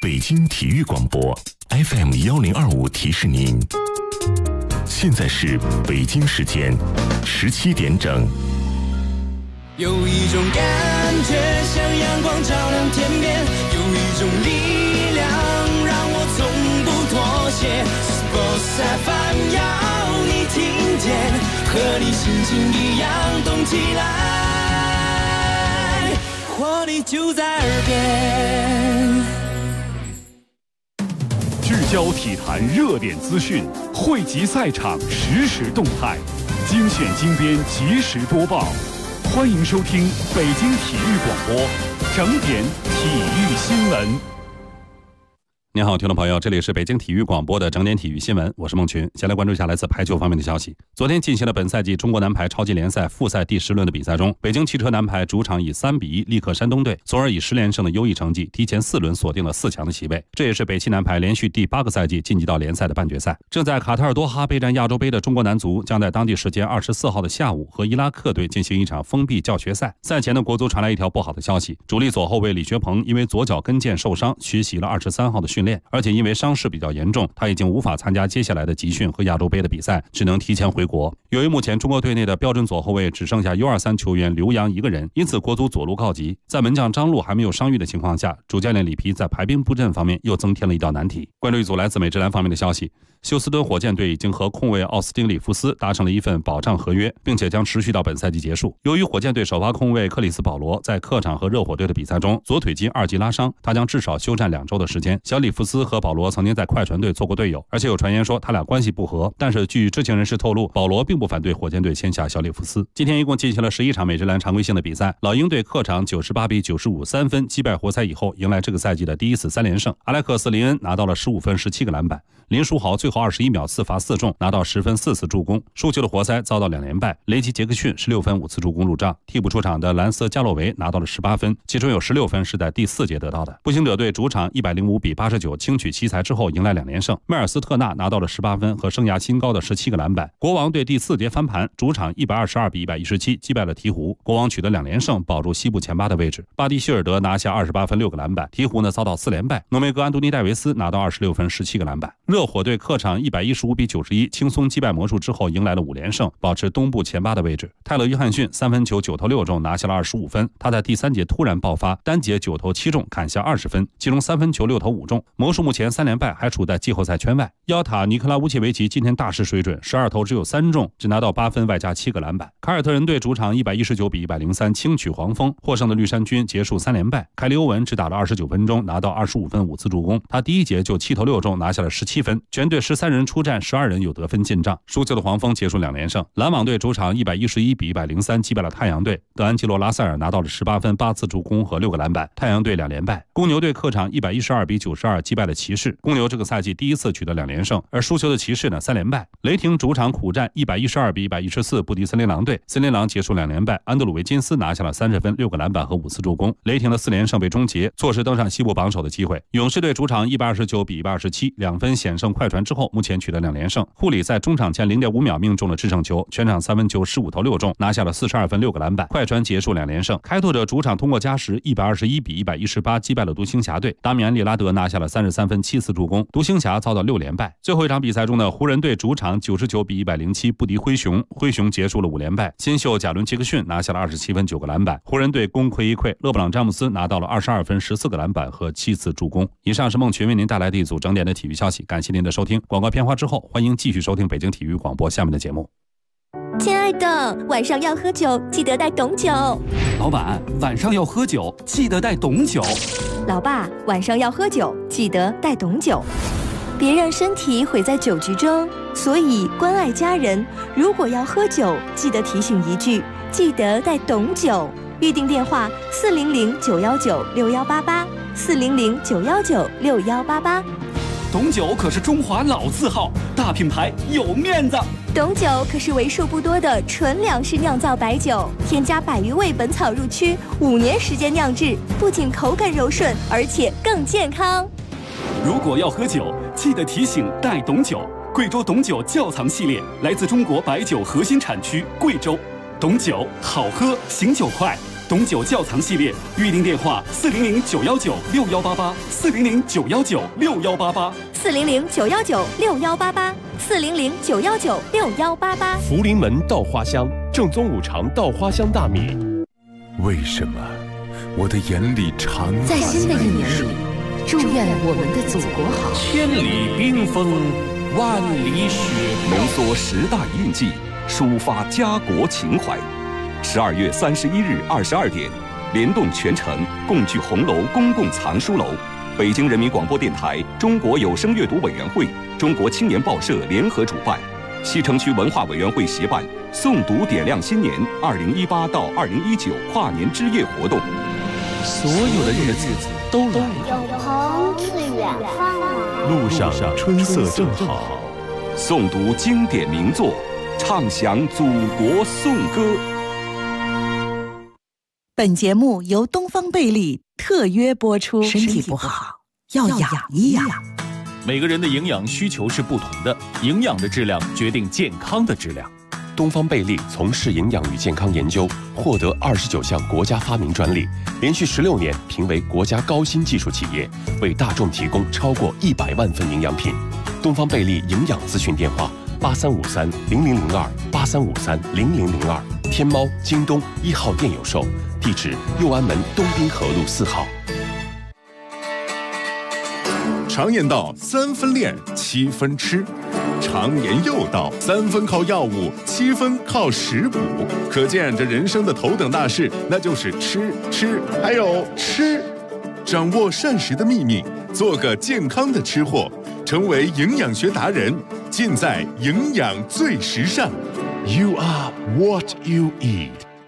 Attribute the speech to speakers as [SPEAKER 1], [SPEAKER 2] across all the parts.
[SPEAKER 1] 北京体育广播 FM1025提示您，现在是北京时间17点整。
[SPEAKER 2] 有一种感觉像阳光照亮天边，有一种力量让我从不妥协。Sports FM 要你听见，和你心情一样动起来，活力就在耳边。
[SPEAKER 3] 聚焦体坛热点资讯，汇集赛场实时动态，精选精编及时播报。欢迎收听北京体育广播整点体育新闻。
[SPEAKER 4] 您好，听众朋友，这里是北京体育广播的整点体育新闻，我是孟群。先来关注一下来自排球方面的消息。昨天进行了本赛季中国男排超级联赛复赛第10轮的比赛中，北京汽车男排主场以3-1力克山东队，从而以10连胜的优异成绩提前4轮锁定了4强的席位。这也是北汽男排连续第8个赛季晋级到联赛的半决赛。正在卡塔尔多哈备战亚洲杯的中国男足将在当地时间24号的下午和伊拉克队进行一场封闭教学赛。赛前的国足传来一条不好的消息，主力左后卫李学鹏因为左脚跟腱受伤，缺席了23号的训练，而且因为伤势比较严重，他已经无法参加接下来的集训和亚洲杯的比赛，只能提前回国。由于目前中国队内的标准左后卫只剩下 U23 球员刘洋一个人，因此国足左路告急。在门将张路还没有伤愈的情况下，主教练里皮在排兵布阵方面又增添了一道难题。关注一组来自美职篮方面的消息，休斯敦火箭队已经和控卫奥斯汀里夫斯达成了一份保障合约，并且将持续到本赛季结束。由于火箭队首发控卫克里斯保罗在客场和热火队的比赛中左腿肌2级拉伤，他将至少休战2周的时间。小里夫斯和保罗曾经在快船队做过队友，而且有传言说他俩关系不和，但是据知情人士透露，保罗并不反对火箭队签下小里夫斯。今天一共进行了11场美职篮常规性的比赛，老鹰队客场98-95 3分击败活塞以后，迎来这个赛季的第一次3连胜。阿莱克斯·林恩拿到了15分17个篮板，林书豪最后21秒4罚4中，拿到10分4次助攻。输球的活塞遭到2连败，雷吉·杰克逊16分5次助攻入账。替补出场的兰斯·加洛维拿到了18分，其中有16分是在第4节得到的。步行者队主场105-89轻取奇才之后迎来2连胜，迈尔斯特纳拿到了18分和生涯新高的17个篮板。国王队第4节翻盘，主场122-117击败了鹈鹕，国王取得2连胜，保住西部前8的位置。巴蒂希尔德拿下28分6个篮板，鹈鹕遭到4连败。诺梅格安东尼戴维斯拿到26分17个篮板。热火队客场115-91轻松击败魔术之后迎来了5连胜，保持东部前8的位置。泰勒·约翰逊3分球9投6中，拿下了25分。他在第3节突然爆发，单节9投7中，砍下20分，其中3分球6投5中。魔术目前3连败，还处在季后赛圈外。腰塔尼克拉乌切维奇今天大失水准，12投只有3中，只拿到8分外加7个篮板。凯尔特人队主场119-103轻取黄蜂，获胜的绿衫军结束3连败。凯利欧文只打了29分钟，拿到25分5次助攻，他第1节就7投6中，拿下了17分。全队13人出战，12人有得分进账。输球的黄蜂结束2连胜。篮网队主场111-103击败了太阳队，德安吉洛·拉塞尔拿到了18分8次助攻和6个篮板。太阳队2连败。公牛队客场112-92击败了骑士，公牛这个赛季第1次取得2连胜，而输球的骑士3连败。雷霆主场苦战112-114不敌森林狼队，森林狼结束2连败。安德鲁维金斯拿下了30分6个篮板和5次助攻，雷霆的4连胜被终结，错失登上西部榜首的机会。勇士队主场129-127，2分险胜快船之后，目前取得2连胜。库里在中场前0.5秒命中了制胜球，全场3分球15投6中，拿下了42分6个篮板。快船结束2连胜。开拓者主场通过加时121-118击败了独行侠队，达米安·利拉德拿下了33分7次助攻，独行侠遭到6连败。最后一场比赛中呢，湖人队主场99-107不敌灰熊，灰熊结束了5连败。新秀贾伦·杰克逊拿下了27分9个篮板，湖人队功亏一篑，勒布朗·詹姆斯拿到了22分14个篮板和7次助攻。以上是孟群为您带来的一组整点的体育消息，感谢您的收听。广告片花之后，欢迎继续收听北京体育广播下面的节目。
[SPEAKER 5] 亲爱的，晚上要喝酒，记得带懂酒。
[SPEAKER 6] 老板，晚上要喝酒，记得带懂酒。
[SPEAKER 5] 老爸，晚上要喝酒，记得带懂酒。别让身体毁在酒局中，所以关爱家人，如果要喝酒，记得提醒一句，记得带懂酒。预订电话400-919-6188，400-919-6188。
[SPEAKER 6] 懂酒可是中华老字号，大品牌有面子。
[SPEAKER 5] 懂酒可是为数不多的纯粮食酿造白酒，添加100余味本草入曲，5年时间酿制，不仅口感柔顺，而且更健康。
[SPEAKER 6] 如果要喝酒，记得提醒带懂酒。贵州董酒窖藏系列来自中国白酒核心产区贵州，懂酒好喝，醒酒快。 董九窖藏系列，预订电话
[SPEAKER 5] 400-919-6188，400-919-6188，400-919-6188。
[SPEAKER 7] 福临门稻花香，正宗五常稻花香大米。
[SPEAKER 1] 为什么我的眼里常
[SPEAKER 8] 在新的一年里，祝愿我们的祖国好。
[SPEAKER 7] 千里冰封，万里雪
[SPEAKER 9] 浓缩10大一运记，抒发家国情怀。12月31日22点，联动全城，共聚红楼公共藏书楼。北京人民广播电台、中国有声阅读委员会、中国青年报社联合主办，西城区文化委员会协办诵读点亮新年2018到2019跨年之夜活动。
[SPEAKER 7] 所有的日子都来了，
[SPEAKER 10] 有朋自远方来，
[SPEAKER 7] 路上春色正好。
[SPEAKER 9] 诵读经典名作，唱响祖国颂歌。
[SPEAKER 11] 本节目由东方贝利特约播出。身体不好要养一养。
[SPEAKER 3] 每个人的营养需求是不同的，营养的质量决定健康的质量。
[SPEAKER 7] 东方贝利从事营养与健康研究，获得29项国家发明专利，连续16年评为国家高新技术企业，为大众提供超过100万份营养品。东方贝利营养咨询电话83530002，83530002，天猫、京东1号店有售，地址右安门东滨河路4号。
[SPEAKER 1] 常言道3分练7分吃，常言又道3分靠药物，7分靠食补。可见这人生的头等大事，那就是吃，还有吃。掌握膳食的秘密，做个健康的吃货，成为营养学达人，尽在营养最时尚。You are what you eat。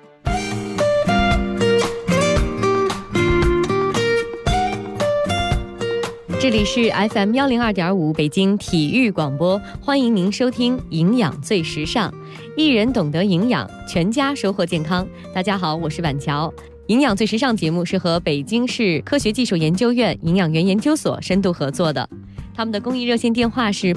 [SPEAKER 12] 这里是 FM 102.5北京体育广播，欢迎您收听营养最时尚，一人懂得营养，全家收获健康。大家好，我是婉乔。营养最时尚节目是和北京市科学技术研究院营养园研究所深度合作的，他们的公益热线电话是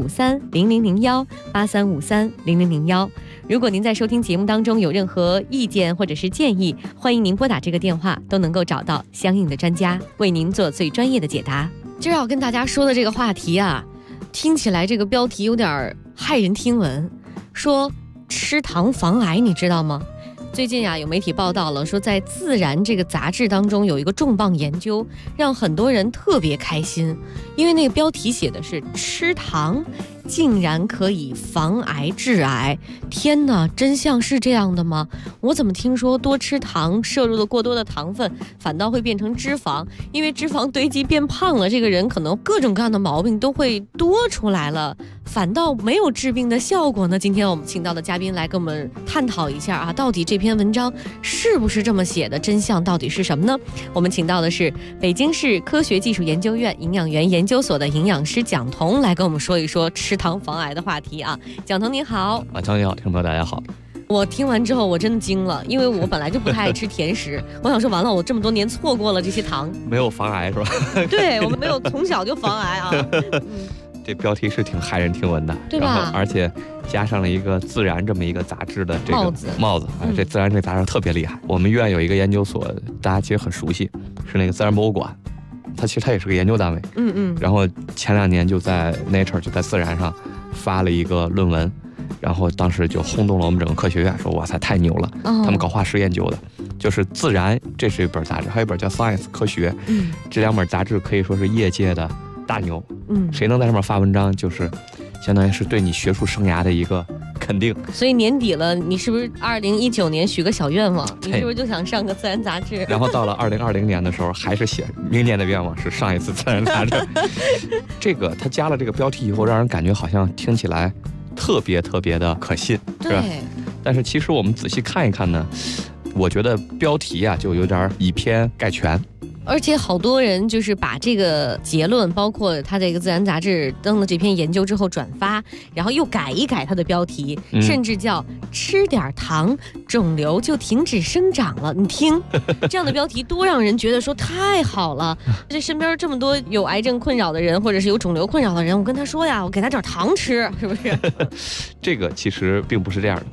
[SPEAKER 12] 83530001，83530001。如果您在收听节目当中有任何意见或者是建议，欢迎您拨打这个电话，都能够找到相应的专家为您做最专业的解答。今儿要跟大家说的这个话题啊，听起来这个标题有点骇人听闻，说吃糖防癌，你知道吗？最近啊，有媒体报道了，说在《自然》这个杂志当中有一个重磅研究，让很多人特别开心，因为那个标题写的是吃糖竟然可以防癌治癌。天哪，真相是这样的吗？我怎么听说多吃糖，摄入的过多的糖分反倒会变成脂肪，因为脂肪堆积变胖了，这个人可能各种各样的毛病都会多出来了，反倒没有治病的效果呢？今天我们请到的嘉宾来跟我们探讨一下啊，到底这篇文章是不是这么写的，真相到底是什么呢？我们请到的是北京市科学技术研究院营养园研究所的营养师蒋彤，来跟我们说一说吃糖防癌的话题啊。蒋彤您好。
[SPEAKER 13] 婉乔你好，听众朋友大家好。
[SPEAKER 12] 我听完之后我真的惊了，因为我本来就不太爱吃甜食我想说完了，我这么多年错过了这些糖。
[SPEAKER 13] 没有防癌是吧？
[SPEAKER 12] 对，我们没有从小就防癌啊
[SPEAKER 13] 这标题是挺骇人听闻的，
[SPEAKER 12] 对吧？
[SPEAKER 13] 然后而且加上了一个《自然》这么一个杂志的这个帽子，这《自然》这个杂志特别厉害。我们院有一个研究所，大家其实很熟悉，是那个自然博物馆，它其实它也是个研究单位。然后前2年就在 Nature 就在《自然》上发了一个论文，然后当时就轰动了我们整个科学院，说哇塞太牛了，他们搞化石研究的，就是《自然》这是一本杂志，还有一本叫《Science》科学，这2本杂志可以说是业界的大牛，谁能在上面发文章，就是相当于是对你学术生涯的一个肯定。
[SPEAKER 12] 所以年底了，你是不是2019年许个小愿望？你是不是就想上个《自然》杂志？
[SPEAKER 13] 然后到了2020年的时候，还是写明年的愿望是上一次《自然》杂志。这个他加了这个标题以后，让人感觉好像听起来特别特别的可信，是吧？但是其实我们仔细看一看呢，我觉得标题啊就有点以偏概全。
[SPEAKER 12] 而且好多人就是把这个结论，包括他这个《自然》杂志登了这篇研究之后转发，然后又改一改他的标题，甚至叫吃点糖肿瘤就停止生长了。你听这样的标题多让人觉得说太好了，这身边这么多有癌症困扰的人或者是有肿瘤困扰的人，我跟他说呀，我给他点糖吃，是不是？
[SPEAKER 13] 这个其实并不是这样的。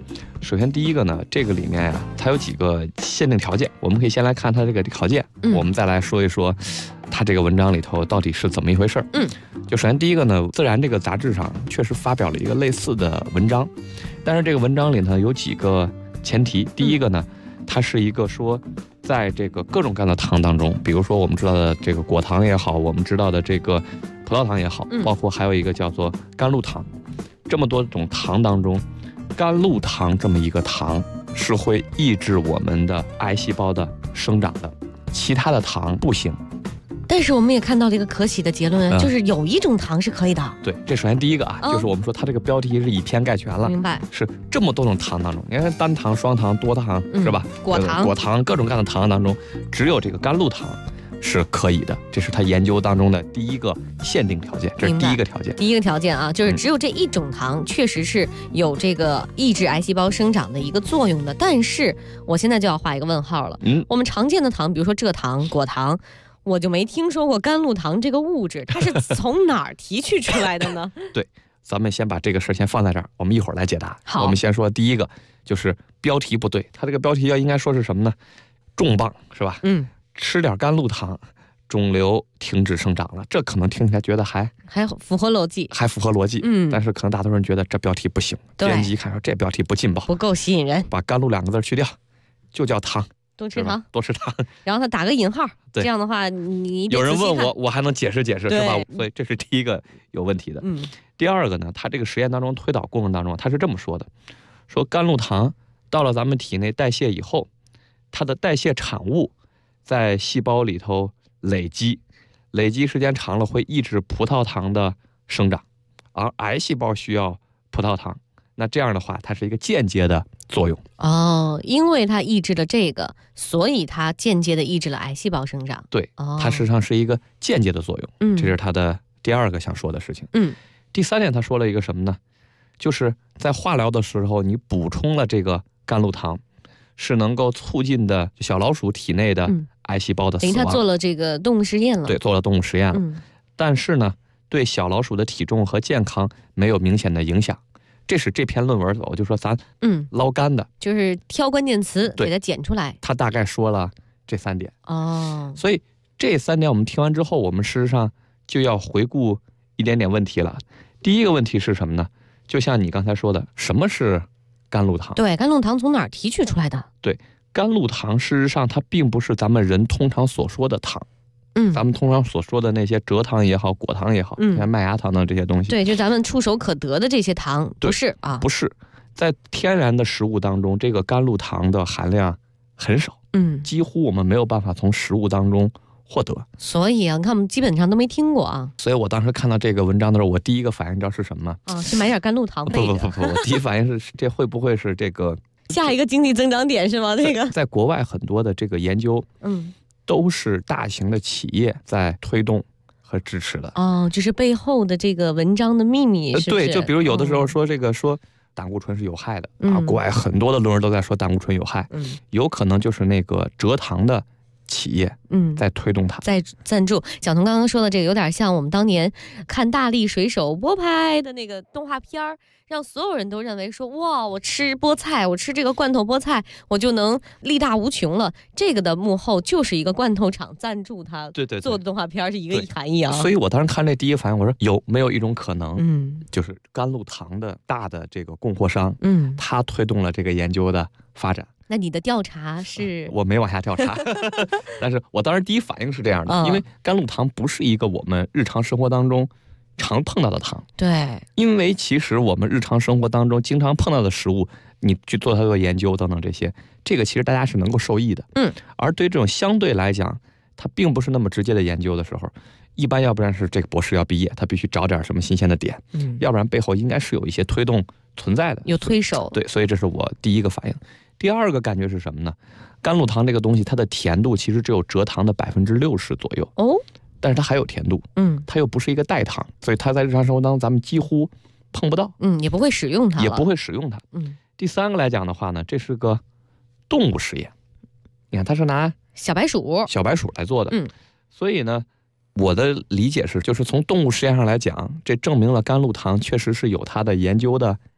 [SPEAKER 13] 首先第一个呢，这个里面呀，它有几个限定条件，我们可以先来看它这个条件，我们再来说一说它这个文章里头到底是怎么一回事。就首先第一个呢，《自然》这个杂志上确实发表了一个类似的文章，但是这个文章里呢有几个前提。第一个呢，它是一个说，在这个各种各样的糖当中，比如说我们知道的这个果糖也好，我们知道的这个葡萄糖也好，包括还有一个叫做甘露糖，这么多种糖当中，甘露糖这么一个糖是会抑制我们的癌细胞的生长的，其他的糖不行。
[SPEAKER 12] 但是我们也看到了一个可喜的结论，就是有一种糖是可以的。
[SPEAKER 13] 对，这首先第一个啊，就是我们说它这个标题是以偏概全了。
[SPEAKER 12] 明白。是
[SPEAKER 13] 这么多种糖当中，你看单糖、双糖、多糖，是吧？
[SPEAKER 12] 果糖
[SPEAKER 13] 各种各样的糖当中，只有这个甘露糖是可以的，这是他研究当中的第一个限定条件，这是第一个条件。
[SPEAKER 12] 第一个条件啊，就是只有这一种糖确实是有这个抑制癌细胞生长的一个作用的。但是我现在就要画一个问号了。我们常见的糖，比如说蔗糖、果糖，我就没听说过甘露糖这个物质，它是从哪儿提取出来的呢？
[SPEAKER 13] 对，咱们先把这个事先放在这儿，我们一会儿来解答。
[SPEAKER 12] 好，
[SPEAKER 13] 我们先说第一个，就是标题不对，它这个标题要应该说是什么呢？重磅是吧？吃点甘露糖，肿瘤停止生长了，这可能听起来觉得还
[SPEAKER 12] 符合逻辑，
[SPEAKER 13] 但是可能大多数人觉得这标题不行，编辑一看说这标题不劲爆，
[SPEAKER 12] 不够吸引人，
[SPEAKER 13] 把甘露2个字去掉，就叫糖。
[SPEAKER 12] 多吃糖，
[SPEAKER 13] 然
[SPEAKER 12] 后他打个引号，这样的话你
[SPEAKER 13] 有人问我还能解释解释，是吧？所以这是第一个有问题的。第二个呢，他这个实验当中推导过程当中，他是这么说的：说甘露糖到了咱们体内代谢以后，它的代谢产物在细胞里头累积时间长了会抑制葡萄糖的生长，而癌细胞需要葡萄糖。那这样的话，它是一个间接的作用
[SPEAKER 12] 因为它抑制了这个，所以它间接的抑制了癌细胞生长。
[SPEAKER 13] 对，它实际上是一个间接的作用。这是它的第二个想说的事情。第三点，他说了一个什么呢？就是在化疗的时候，你补充了这个甘露糖，是能够促进的小老鼠体内的癌细胞的死亡。
[SPEAKER 12] 等于他做了这个动物实验了。
[SPEAKER 13] 对，做了动物实验了。但是呢，对小老鼠的体重和健康没有明显的影响。这是这篇论文，我就说咱捞干的，
[SPEAKER 12] 就是挑关键词给它剪出来。
[SPEAKER 13] 他大概说了这3点所以这3点我们听完之后，我们事实上就要回顾一点点问题了。第一个问题是什么呢？就像你刚才说的，什么是甘露糖？
[SPEAKER 12] 对，甘露糖从哪儿提取出来的？
[SPEAKER 13] 对，甘露糖事实上它并不是咱们人通常所说的糖。咱们通常所说的那些蔗糖也好，果糖也好，像麦芽糖的这些东西，
[SPEAKER 12] 对，就咱们触手可得的这些糖，不是啊？
[SPEAKER 13] 不是，在天然的食物当中，这个甘露糖的含量很少，几乎我们没有办法从食物当中获得。
[SPEAKER 12] 所以啊，你看我们基本上都没听过啊。
[SPEAKER 13] 所以我当时看到这个文章的时候，我第一个反应你知道是什么吗？
[SPEAKER 12] 是买点甘露糖备的。
[SPEAKER 13] 不，我第一反应是这会不会是这个
[SPEAKER 12] 下一个经济增长点是吗？这个
[SPEAKER 13] 在国外很多的这个研究，都是大型的企业在推动和支持的。
[SPEAKER 12] 就是背后的这个文章的秘密是不是？
[SPEAKER 13] 对，就比如有的时候说这个说胆固醇是有害的国外很多的论文都在说胆固醇有害，有可能就是那个蔗糖的企业在推动它，
[SPEAKER 12] 在赞助。小童刚刚说的这个有点像我们当年看大力水手菠拍的那个动画片儿，让所有人都认为说哇，我吃菠菜，我吃这个罐头菠菜，我就能力大无穷了。这个的幕后就是一个罐头厂赞助他做的动画片，是一个含义啊。
[SPEAKER 13] 所以我当时看这第一反应，我说有没有一种可能，就是甘露糖的大的这个供货商，他推动了这个研究的发展。
[SPEAKER 12] 那你的调查是？
[SPEAKER 13] 我没往下调查，但是我当时第一反应是这样的，因为甘露糖不是一个我们日常生活当中常碰到的糖。
[SPEAKER 12] 对，
[SPEAKER 13] 因为其实我们日常生活当中经常碰到的食物，你去做它的研究等等这个其实大家是能够受益的。而对这种相对来讲，它并不是那么直接的研究的时候，一般要不然是这个博士要毕业，他必须找点什么新鲜的点，要不然背后应该是有一些推动存在的，
[SPEAKER 12] 有推手。
[SPEAKER 13] 对，所以这是我第一个反应。第二个感觉是什么呢？甘露糖这个东西，它的甜度其实只有蔗糖的60%左右但是它还有甜度，它又不是一个代糖，所以它在日常生活当中咱们几乎碰不到，
[SPEAKER 12] 也不会使用它，
[SPEAKER 13] 第三个来讲的话呢，这是个动物实验，你看它是拿
[SPEAKER 12] 小白鼠
[SPEAKER 13] 来做的，所以呢，我的理解是，就是从动物实验上来讲，这证明了甘露糖确实是有它的研究的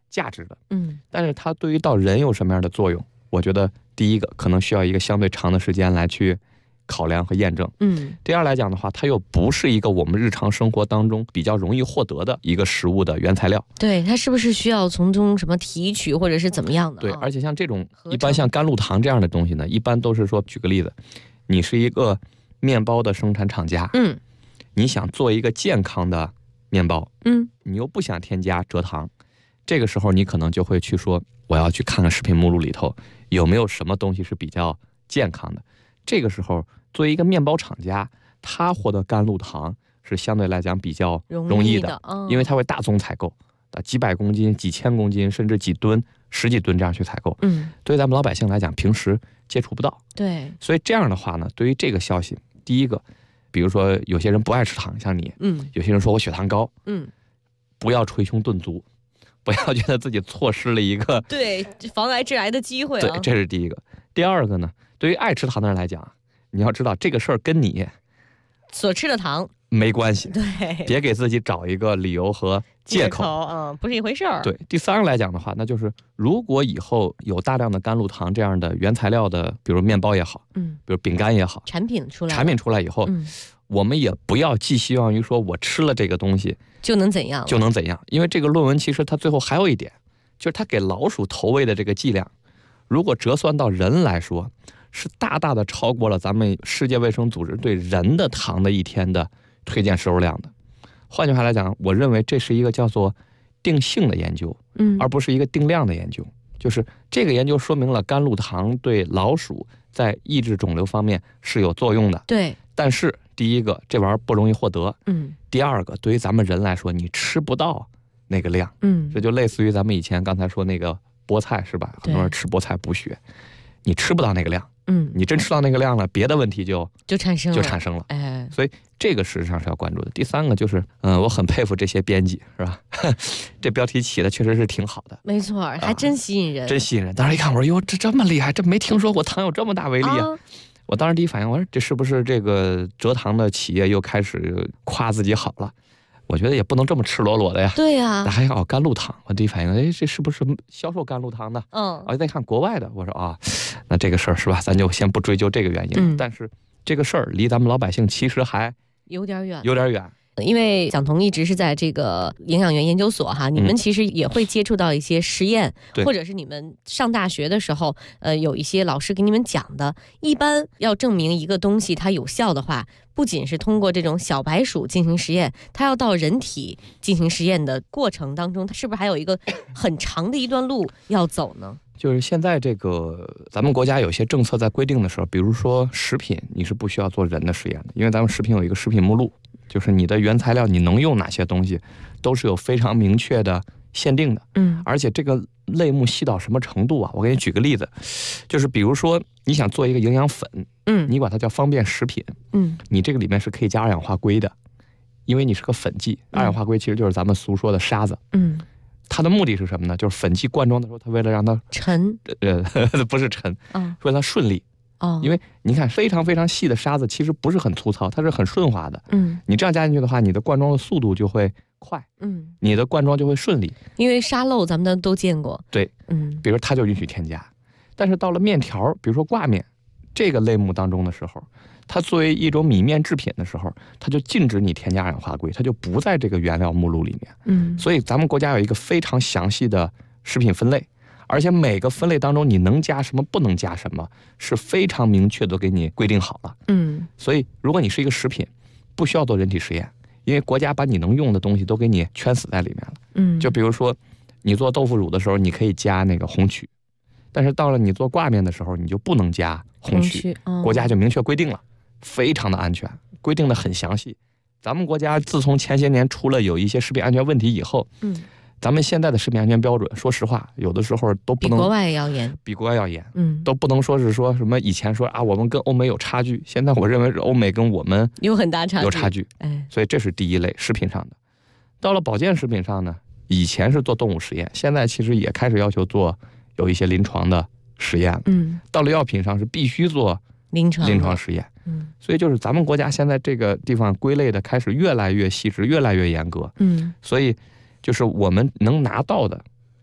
[SPEAKER 13] 价值的。但是它对于到人有什么样的作用？我觉得第一个可能需要一个相对长的时间来去考量和验证。第二来讲的话，它又不是一个我们日常生活当中比较容易获得的一个食物的原材料。
[SPEAKER 12] 对，它是不是需要从中什么提取或者是怎么样的？
[SPEAKER 13] 对，而且像这种一般像甘露糖这样的东西呢，一般都是说，举个例子，你是一个面包的生产厂家，你想做一个健康的面包，你又不想添加蔗糖，这个时候你可能就会去说，我要去看看食品目录里头有没有什么东西是比较健康的。这个时候作为一个面包厂家，他获得甘露糖是相对来讲比较容易的，因为他会大宗采购，几百公斤、几千公斤，甚至几吨、十几吨这样去采购。对咱们老百姓来讲，平时接触不到。
[SPEAKER 12] 对，
[SPEAKER 13] 所以这样的话呢，对于这个消息，第一个，比如说有些人不爱吃糖，像你，有些人说我血糖高，不要捶胸顿足，不要觉得自己错失了一个
[SPEAKER 12] 对防癌致癌的机会。
[SPEAKER 13] 对，这是第一个。第二个呢，对于爱吃糖的人来讲，你要知道这个事儿跟你
[SPEAKER 12] 所吃的糖
[SPEAKER 13] 没关系。
[SPEAKER 12] 对，
[SPEAKER 13] 别给自己找一个理由和借口，
[SPEAKER 12] 不是一回事儿。
[SPEAKER 13] 对，第三个来讲的话，那就是如果以后有大量的甘露糖这样的原材料的，比如面包也好，比如饼干也好，
[SPEAKER 12] 产品出来以后，
[SPEAKER 13] 我们也不要寄希望于说我吃了这个东西
[SPEAKER 12] 就能怎样，
[SPEAKER 13] 因为这个论文其实它最后还有一点，就是它给老鼠投喂的这个剂量，如果折算到人来说，是大大的超过了咱们世界卫生组织对人的糖的一天的推荐摄入量的。换句话来讲，我认为这是一个叫做定性的研究，而不是一个定量的研究。就是这个研究说明了甘露糖对老鼠在抑制肿瘤方面是有作用的。
[SPEAKER 12] 对，
[SPEAKER 13] 但是第一个，这玩意儿不容易获得。第二个，对于咱们人来说，你吃不到那个量。这就类似于咱们以前刚才说那个菠菜是吧？很多人吃菠菜补血，你吃不到那个量。你真吃到那个量了，别的问题就产生了。
[SPEAKER 12] 哎，
[SPEAKER 13] 所以这个事实上是要关注的。第三个就是，我很佩服这些编辑，是吧？这标题起的确实是挺好的，
[SPEAKER 12] 没错，还真吸引人，
[SPEAKER 13] 真吸引人。当时一看，我说哟，这么厉害，这没听说过糖有这么大威力啊！我当时第一反应，我说这是不是这个蔗糖的企业又开始夸自己好了？我觉得也不能这么赤裸裸的呀。
[SPEAKER 12] 对呀，
[SPEAKER 13] 还有甘露糖，我第一反应，这是不是销售甘露糖的？再看国外的，我说那这个事儿是吧？咱就先不追究这个原因。但是这个事儿离咱们老百姓其实还
[SPEAKER 12] 有点远。
[SPEAKER 13] 因
[SPEAKER 12] 为蒋彤一直是在这个营养元研究所哈，你们其实也会接触到一些实验，或者是你们上大学的时候，有一些老师给你们讲的。一般要证明一个东西它有效的话，不仅是通过这种小白鼠进行实验，它要到人体进行实验的过程当中，它是不是还有一个很长的一段路要走呢？
[SPEAKER 13] 就是现在这个咱们国家有些政策在规定的时候，比如说食品，你是不需要做人的实验的，因为咱们食品有一个食品目录，就是你的原材料你能用哪些东西，都是有非常明确的限定的。而且这个类目细到什么程度啊？我给你举个例子，就是比如说你想做一个营养粉，你管它叫方便食品，你这个里面是可以加二氧化硅的，因为你是个粉剂，二氧化硅其实就是咱们俗说的沙子。它的目的是什么呢？就是粉剂灌装的时候，它为了让它
[SPEAKER 12] 沉，
[SPEAKER 13] 不是沉，为了它顺利。因为你看非常非常细的沙子其实不是很粗糙，它是很顺滑的。你这样加进去的话，你的灌装的速度就会快，你的灌装就会顺利。
[SPEAKER 12] 因为沙漏咱们都见过。
[SPEAKER 13] 对，比如它就允许添加，但是到了面条，比如说挂面这个类目当中的时候，它作为一种米面制品的时候，它就禁止你添加二氧化硅，它就不在这个原料目录里面。所以咱们国家有一个非常详细的食品分类，而且每个分类当中你能加什么不能加什么是非常明确的给你规定好了。所以如果你是一个食品，不需要做人体实验，因为国家把你能用的东西都给你圈死在里面了。就比如说你做豆腐乳的时候，你可以加那个红曲，但是到了你做挂面的时候，你就不能加红曲，国家就明确规定了，非常的安全，规定的很详细。咱们国家自从前些年出了有一些食品安全问题以后，咱们现在的食品安全标准，说实话，有的时候都不能
[SPEAKER 12] 比国外要严，
[SPEAKER 13] 都不能说是说什么以前说我们跟欧美有差距，现在我认为是欧美跟我们
[SPEAKER 12] 有很大差
[SPEAKER 13] 距。所以这是第一类食品上的。到了保健食品上呢，以前是做动物实验，现在其实也开始要求做有一些临床的实验。到了药品上是必须做临床实验。所以就是咱们国家现在这个地方归类的开始越来越细致，越来越严格。所以就是我们能拿到的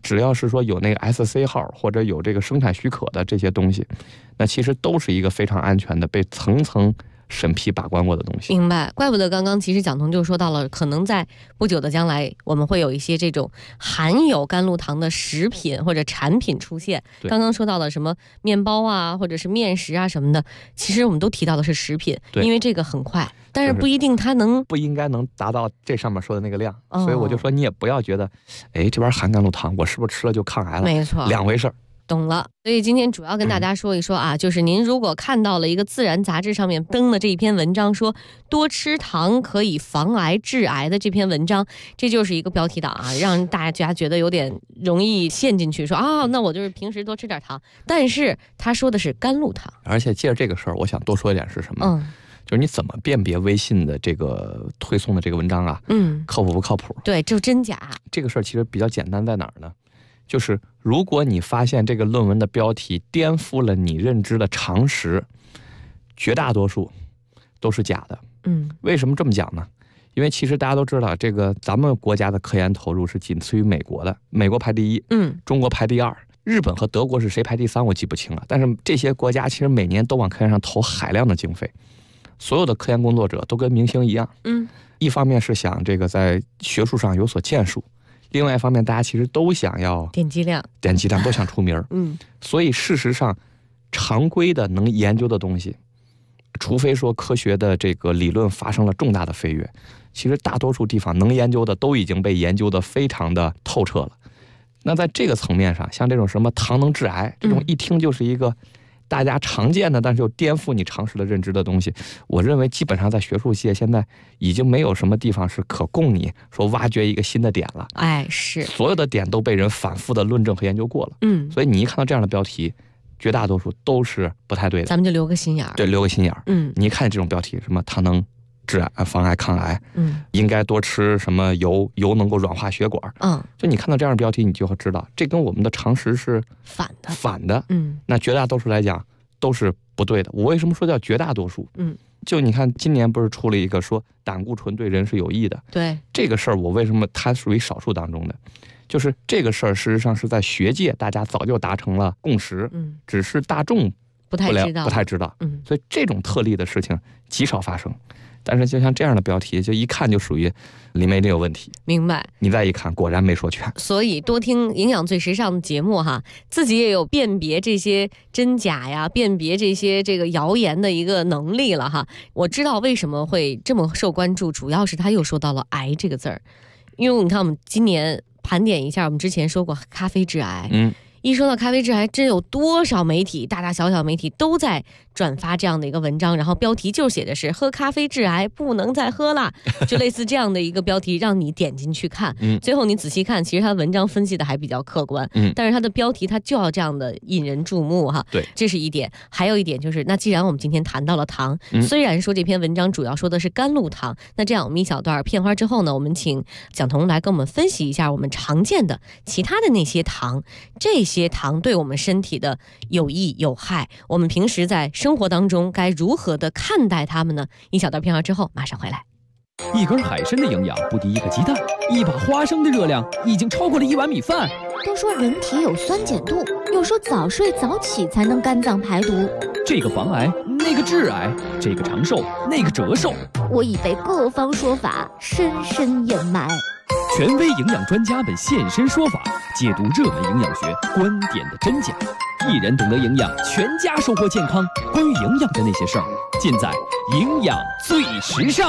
[SPEAKER 13] 只要是说有那个 SC 号或者有这个生产许可的这些东西，那其实都是一个非常安全的，被层层审批把关过的东西。
[SPEAKER 12] 明白，怪不得刚刚其实蒋彤就说到了，可能在不久的将来，我们会有一些这种含有甘露糖的食品或者产品出现。刚刚说到了什么面包啊，或者是面食啊什么的，其实我们都提到的是食品，因为这个很快，但是不一定它不
[SPEAKER 13] 应该能达到这上面说的那个量，所以我就说你也不要觉得，哎，这边含甘露糖，我是不是吃了就抗癌了？
[SPEAKER 12] 没错，
[SPEAKER 13] 两回事儿。
[SPEAKER 12] 懂了，所以今天主要跟大家说一说啊，就是您如果看到了一个自然杂志上面登的这一篇文章，说多吃糖可以防癌治癌的这篇文章，这就是一个标题党啊，让大家觉得有点容易陷进去，说啊，那我就是平时多吃点糖，但是他说的是甘露糖。
[SPEAKER 13] 而且借着这个事儿，我想多说一点是什么？就是你怎么辨别微信的这个推送的这个文章啊？靠谱不靠谱？
[SPEAKER 12] 对，就真假。
[SPEAKER 13] 这个事儿其实比较简单，在哪儿呢？就是如果你发现这个论文的标题颠覆了你认知的常识，绝大多数都是假的。为什么这么讲呢？因为其实大家都知道，这个咱们国家的科研投入是仅次于美国的，美国排第一，中国排第二，日本和德国是谁排第三我记不清了。但是这些国家其实每年都往科研上投海量的经费，所有的科研工作者都跟明星一样，一方面是想这个在学术上有所建树，另外一方面，大家其实都想要
[SPEAKER 12] 点击量，
[SPEAKER 13] 都想出名。所以事实上，常规的能研究的东西，除非说科学的这个理论发生了重大的飞跃，其实大多数地方能研究的都已经被研究的非常的透彻了。那在这个层面上，像这种什么糖能治癌，这种一听就是一个大家常见的，但是又颠覆你常识的认知的东西，我认为基本上在学术界现在已经没有什么地方是可供你说挖掘一个新的点了。
[SPEAKER 12] 是
[SPEAKER 13] 所有的点都被人反复的论证和研究过了。所以你一看到这样的标题，绝大多数都是不太对的。
[SPEAKER 12] 咱们就留个心眼儿。
[SPEAKER 13] 对，留个心眼儿。你一看这种标题，什么糖能治癌、防癌、抗癌，应该多吃什么油能够软化血管。就你看到这样的标题，你就会知道这跟我们的常识是反的。那绝大多数来讲都是不对的。我为什么说叫绝大多数？就你看今年不是出了一个说胆固醇对人是有益的？
[SPEAKER 12] 对，
[SPEAKER 13] 这个事儿我为什么它属于少数当中的？就是这个事儿事实上是在学界大家早就达成了共识，只是大众不太知道。所以这种特例的事情极少发生。但是就像这样的标题，就一看就属于里面一定有问题。
[SPEAKER 12] 明白。
[SPEAKER 13] 你再一看，果然没说全。
[SPEAKER 12] 所以多听营养最时尚的节目哈，自己也有辨别这些真假呀，辨别这些这个谣言的一个能力了哈。我知道为什么会这么受关注，主要是他又说到了癌这个字儿。因为你看我们今年盘点一下，我们之前说过咖啡致癌，一说到咖啡致癌，真有多少媒体，大大小小媒体都在转发这样的一个文章，然后标题就写的是喝咖啡致癌，不能再喝了，就类似这样的一个标题，让你点进去看。最后你仔细看，其实他文章分析的还比较客观，但是他的标题他就要这样的引人注目哈。
[SPEAKER 13] 对，
[SPEAKER 12] 这是一点。还有一点就是，那既然我们今天谈到了糖，虽然说这篇文章主要说的是甘露糖，那这样我们一小段片花之后呢，我们请蒋彤来跟我们分析一下我们常见的其他的那些糖，这些糖对我们身体的有益有害，我们平时在生活当中该如何的看待它们呢？一小段片花之后马上回来。
[SPEAKER 14] 一根海参的营养不敌一个鸡蛋，一把花生的热量已经超过了一碗米饭。
[SPEAKER 15] 都说人体有酸碱度，又说早睡早起才能肝脏排毒。
[SPEAKER 14] 这个防癌，那个致癌，这个长寿，那个折寿。
[SPEAKER 15] 我已被各方说法深深掩埋。
[SPEAKER 14] 权威营养专家们现身说法，解读热门营养学观点的真假。一人懂得营养，全家收获健康。关于营养的那些事儿，尽在营养最时尚。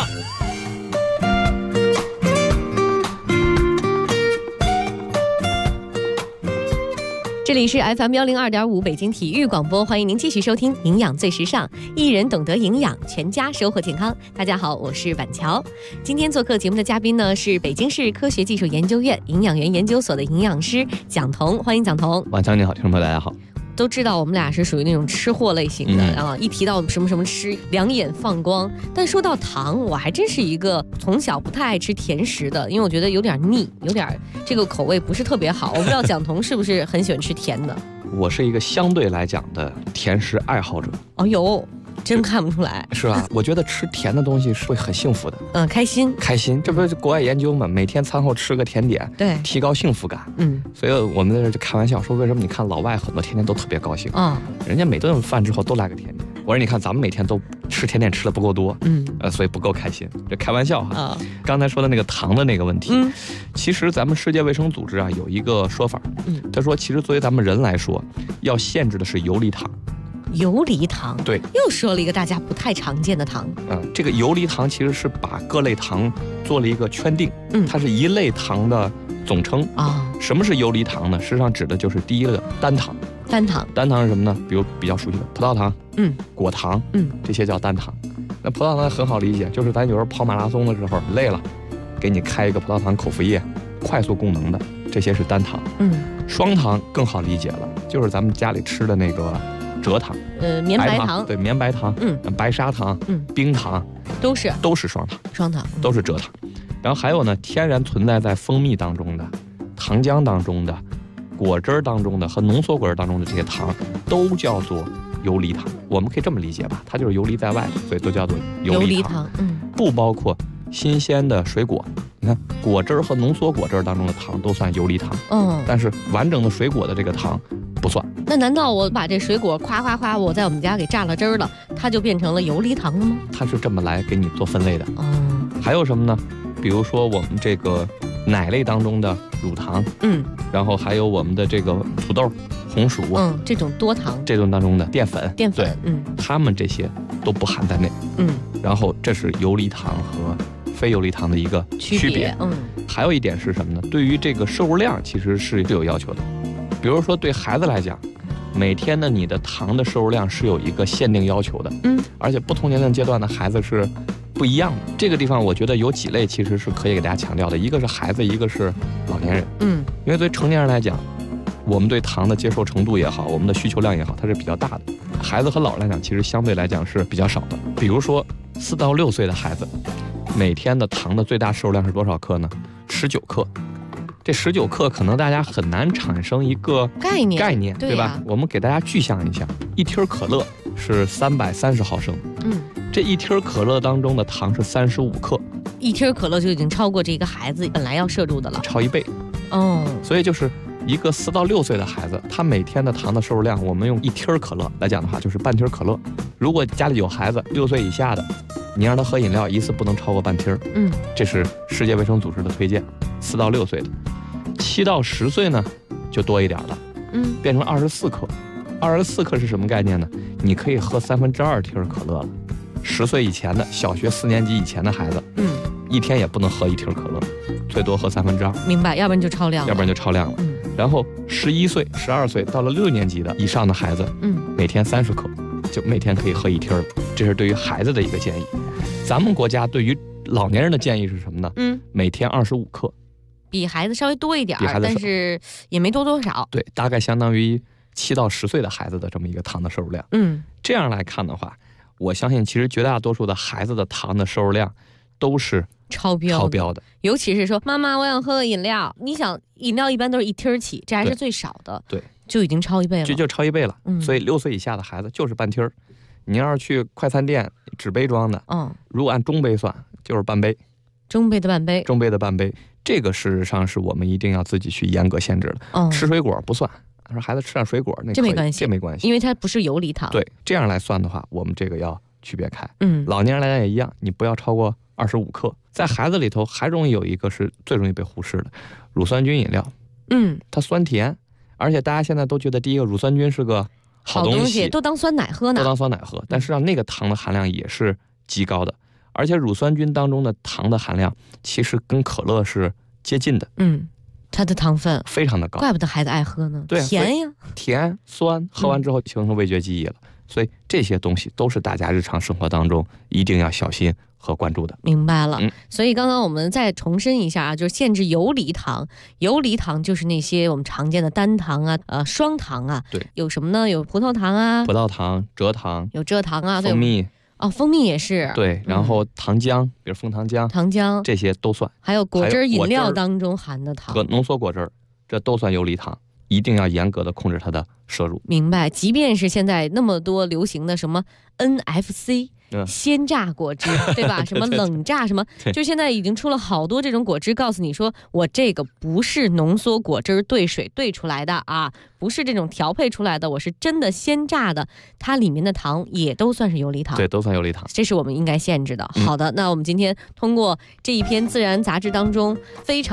[SPEAKER 12] 这里是 FM102.5 北京体育广播，欢迎您继续收听营养最时尚，一人懂得营养，全家收获健康。大家好，我是板桥。今天做客节目的嘉宾呢，是北京市科学技术研究院营养园研究所的营养师蒋彤，欢迎蒋彤。
[SPEAKER 13] 晚上你好，听众朋友大家好。
[SPEAKER 12] 都知道我们俩是属于那种吃货类型的，然后一提到什么什么吃，两眼放光。但说到糖，我还真是一个从小不太爱吃甜食的，因为我觉得有点腻，有点这个口味不是特别好。我不知道蒋彤是不是很喜欢吃甜的？
[SPEAKER 13] 我是一个相对来讲的甜食爱好者。
[SPEAKER 12] 哦哟， 真看不出来，
[SPEAKER 13] 是吧？我觉得吃甜的东西是会很幸福的，
[SPEAKER 12] 开心，
[SPEAKER 13] 这不是国外研究嘛？每天餐后吃个甜点，
[SPEAKER 12] 对，
[SPEAKER 13] 提高幸福感。所以我们在这就开玩笑说，为什么你看老外很多天天都特别高兴人家每顿饭之后都来个甜点。我说你看咱们每天都吃甜点吃的不够多，所以不够开心，这开玩笑哈。刚才说的那个糖的那个问题，其实咱们世界卫生组织啊有一个说法，他说其实作为咱们人来说，要限制的是游离糖。
[SPEAKER 12] 游离糖，
[SPEAKER 13] 对，
[SPEAKER 12] 又说了一个大家不太常见的糖。
[SPEAKER 13] 这个游离糖其实是把各类糖做了一个圈定，它是一类糖的总称啊。什么是游离糖呢？实际上指的就是第一个单糖。单糖是什么呢？比如比较熟悉的葡萄糖，果糖，这些叫单糖。那葡萄糖很好理解，就是咱有时候跑马拉松的时候累了，给你开一个葡萄糖口服液，快速供能的，这些是单糖。双糖更好理解了，就是咱们家里吃的那个蔗糖，
[SPEAKER 12] 绵白糖，
[SPEAKER 13] 对，绵白糖，白砂糖，冰糖，都是双糖，都是蔗糖。然后还有呢，天然存在在蜂蜜当中的、糖浆当中的、果汁当中的和浓缩果汁当中的这些糖，都叫做游离糖。我们可以这么理解吧，它就是游离在外，所以都叫做游离糖。不包括新鲜的水果。你看果汁和浓缩果汁当中的糖都算游离糖，但是完整的水果的这个糖不算。
[SPEAKER 12] 那难道我把这水果夸我在我们家给榨了汁了，它就变成了游离糖了吗？
[SPEAKER 13] 它是这么来给你做分类的。还有什么呢？比如说我们这个奶类当中的乳糖，然后还有我们的这个土豆、红薯，
[SPEAKER 12] 这种多糖，
[SPEAKER 13] 这种当中的淀粉，
[SPEAKER 12] 对，
[SPEAKER 13] 它们这些都不含在内。然后这是游离糖和非游离糖的一个区别。还有一点是什么呢？对于这个摄入量其实是有要求的。比如说对孩子来讲，每天呢你的糖的摄入量是有一个限定要求的，而且不同年龄阶段的孩子是不一样的。这个地方我觉得有几类其实是可以给大家强调的，一个是孩子，一个是老年人。因为对成年人来讲，我们对糖的接受程度也好，我们的需求量也好，它是比较大的。孩子和老人来讲，其实相对来讲是比较少的。比如说4到6岁的孩子，每天的糖的最大摄入量是多少克呢？19克。这19克可能大家很难产生一个概念，对吧？我们给大家具象一下，一听可乐是330毫升，这一听可乐当中的糖是35克，
[SPEAKER 12] 一听可乐就已经超过这个孩子本来要摄入的了，
[SPEAKER 13] 超1倍。所以就是一个4到6岁的孩子，他每天的糖的摄入量，我们用一听可乐来讲的话，就是半听可乐。如果家里有孩子6岁以下的，你让他喝饮料一次不能超过半听，这是世界卫生组织的推荐。4到6岁的，7到10岁呢就多一点了，变成24克。24克是什么概念呢？你可以喝2/3听可乐了。10岁以前的，小学4年级以前的孩子，一天也不能喝1听可乐，最多喝2/3。
[SPEAKER 12] 明白，要不然就超量了。
[SPEAKER 13] 然后11岁、12岁到了6年级的以上的孩子，每天30克，就每天可以喝1听了。这是对于孩子的一个建议。咱们国家对于老年人的建议是什么呢？每天25克，
[SPEAKER 12] 比孩子稍微多一点，但是也没多少。
[SPEAKER 13] 对，大概相当于7到10岁的孩子的这么一个糖的摄入量。这样来看的话，我相信其实绝大多数的孩子的糖的摄入量都是超标的。
[SPEAKER 12] 尤其是说妈妈我想喝个饮料，你想饮料一般都是1听起，这还是最少的，
[SPEAKER 13] 对，
[SPEAKER 12] 就已经超1倍了，
[SPEAKER 13] 就超1倍了。所以6岁以下的孩子就是半听。你要是去快餐店纸杯装的，如果按中杯算就是半杯，
[SPEAKER 12] 中杯的半杯。这个事实上是我们一定要自己去严格限制的。吃水果不算，说孩子吃点水果那这没关系，
[SPEAKER 13] 这没关系，
[SPEAKER 12] 因为它不是游离糖。
[SPEAKER 13] 对，这样来算的话，我们这个要区别开。老年人来讲也一样，你不要超过25克。在孩子里头还容易有一个是最容易被忽视的，乳酸菌饮料。它酸甜，而且大家现在都觉得第一个乳酸菌是个好东西，
[SPEAKER 12] 都当酸奶喝呢，
[SPEAKER 13] 但实际上那个糖的含量也是极高的，而且乳酸菌当中的糖的含量其实跟可乐是接近的。
[SPEAKER 12] 它的糖分
[SPEAKER 13] 非常的高，
[SPEAKER 12] 怪不得孩子爱喝呢。
[SPEAKER 13] 对，
[SPEAKER 12] 甜呀，
[SPEAKER 13] 甜酸，喝完之后形成味觉记忆了。所以这些东西都是大家日常生活当中一定要小心和关注的。
[SPEAKER 12] 明白了。所以刚刚我们再重申一下啊，就是限制游离糖。游离糖就是那些我们常见的单糖啊、双糖啊。
[SPEAKER 13] 对，
[SPEAKER 12] 有什么呢？有葡萄糖啊、
[SPEAKER 13] 葡萄糖、蔗糖，
[SPEAKER 12] 有蔗糖啊，
[SPEAKER 13] 蜂蜜。
[SPEAKER 12] 蜂蜜也是。
[SPEAKER 13] 对，然后糖浆，比如枫糖浆，这些都算。
[SPEAKER 12] 还有果汁饮料当中含的糖
[SPEAKER 13] 和浓缩果汁，这都算游离糖。 一定要严格的控制它的摄入。
[SPEAKER 12] 明白。即便是现在那么多流行的什么 NFC。鲜榨果汁，对吧？什么冷榨什么，就现在已经出了好多这种果汁，告诉你说我这个不是浓缩果汁兑水兑出来的啊，不是这种调配出来的，我是真的鲜榨的，它里面的糖也都算是游离糖，
[SPEAKER 13] 对，都算游离糖，
[SPEAKER 12] 这是我们应该限制的。好的，那我们今天通过这一篇《自然》杂志当中非常